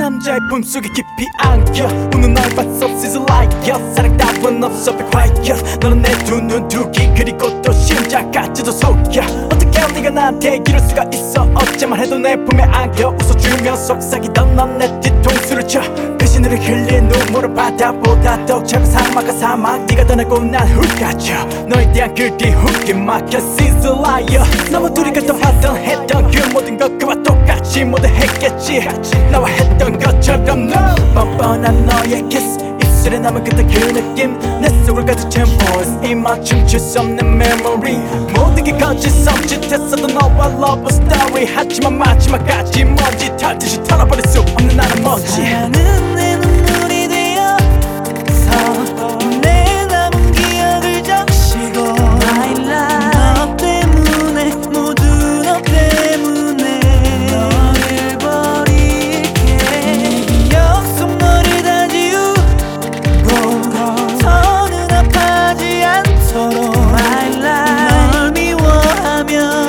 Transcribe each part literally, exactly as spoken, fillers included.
남자의 품속에 깊이 안겨 우는 날 봤어 She's like you 사랑 따윈 없어 be quiet 너는 내 두 눈 두 귀 그리고 또 심장까지도 속여 어떻게 네가 나한테 이럴 수가 있어 어째만 해도 내 품에 안겨 웃어주며 속삭이던 넌 내 뒤통수를 쳐 배신으로 흘린 눈물은 바다보다 더 작은 사막과 사막 네가 떠나고 난 훅가져 너에 대한 그리 훅이 막혀 She's a liar 너무 둘이 같아하던 했던 그 모든 것 그와 똑같이 모두 했겠지 나와 했던 것처럼 no 뻔뻔한 너의 kiss 입술에 남은 그때 그 느낌 내 속을 가득 채운 voice 이 맞춤 수 없는 memory 모든 게 거짓 섬찟했어도 너와 love story 하지만 마지막까지 먼지 털듯이 털어버릴 수 없는 나는 먼지 사랑은 내 눈물이 되어서 내 남은 기억을 적시고 My life 너 때문에 모두 너 때문에 너를 버릴게 약속 너를 다 지우고 더는 아파하지 않도록 My life 널 미워하면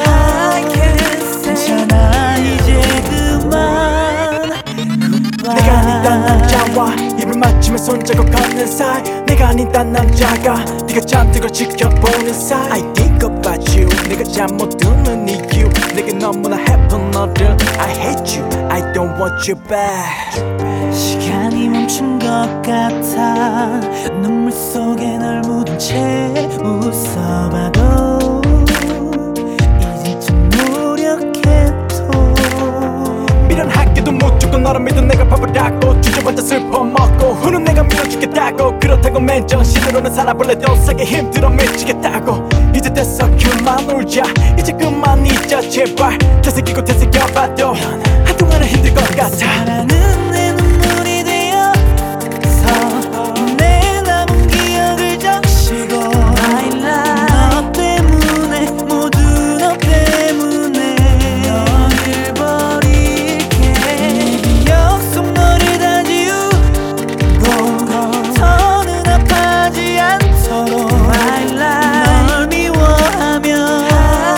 괜찮아 이제 그만 내가 아닌 딴 남자와 입을 맞추며 손잡고 걷는 사이 내가 아닌 딴 남자가 네가 잠들고 지켜보는 사이 I think about you 내가 잠 못 드는 이유 내게 너무나 해픈 너를 I hate you I don't want you back 시간이 멈춘 것 같아 눈물 속에 널 묻은 채 웃어봐도 이제쯤 노력해도 미련하게도 무조건 너를 믿은 내가 바보라고 주저앉아 슬퍼 먹고 후는 내가 밀어주겠다고 그렇다고 맨정신으로는 살아볼래도 살기 힘들어 미치겠다고 이제 됐어 그만 울자 이제 그만 잊자 제발 되새기고 되새겨봐도 한동안은 힘들 것 같아 사랑은 내 눈물이 되어서 내 남은 기억을 적시고 My life 너 때문에 모두 너 때문에 너를 버릴게 약속 너를 다 지우고 더는 아파하지 않도록 My life 널 미워하면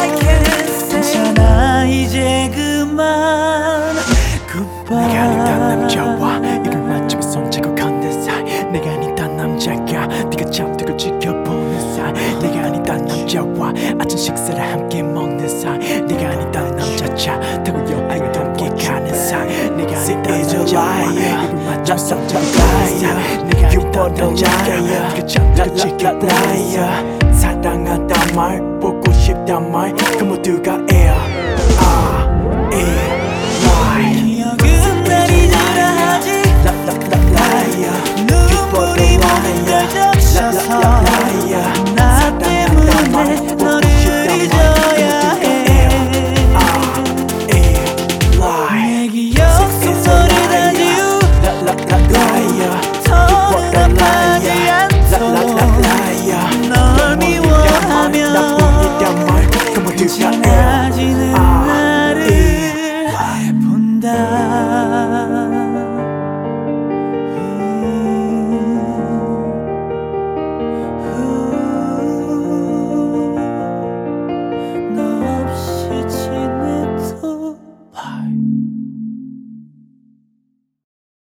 괜찮아 이제 그만 내가 아닌 딴 남자와 입을 맞추며 손잡고 걷는 사이 내가 아닌 딴 남자가 네가 잠들고 지켜보는 사이 내가 아닌 딴 남자와 아침 식사를 함께 먹는 사이 내가 아닌 딴 남자자 타고 여행을 함께 가는 사이 내가 아닌 딴 남자와 입을 맞추며 손잡고 걷는 사이 내가 아닌 딴 남자가 네가 잠들고 지켜보는 사이 사랑한단 말 보고 싶단 말 그 모두가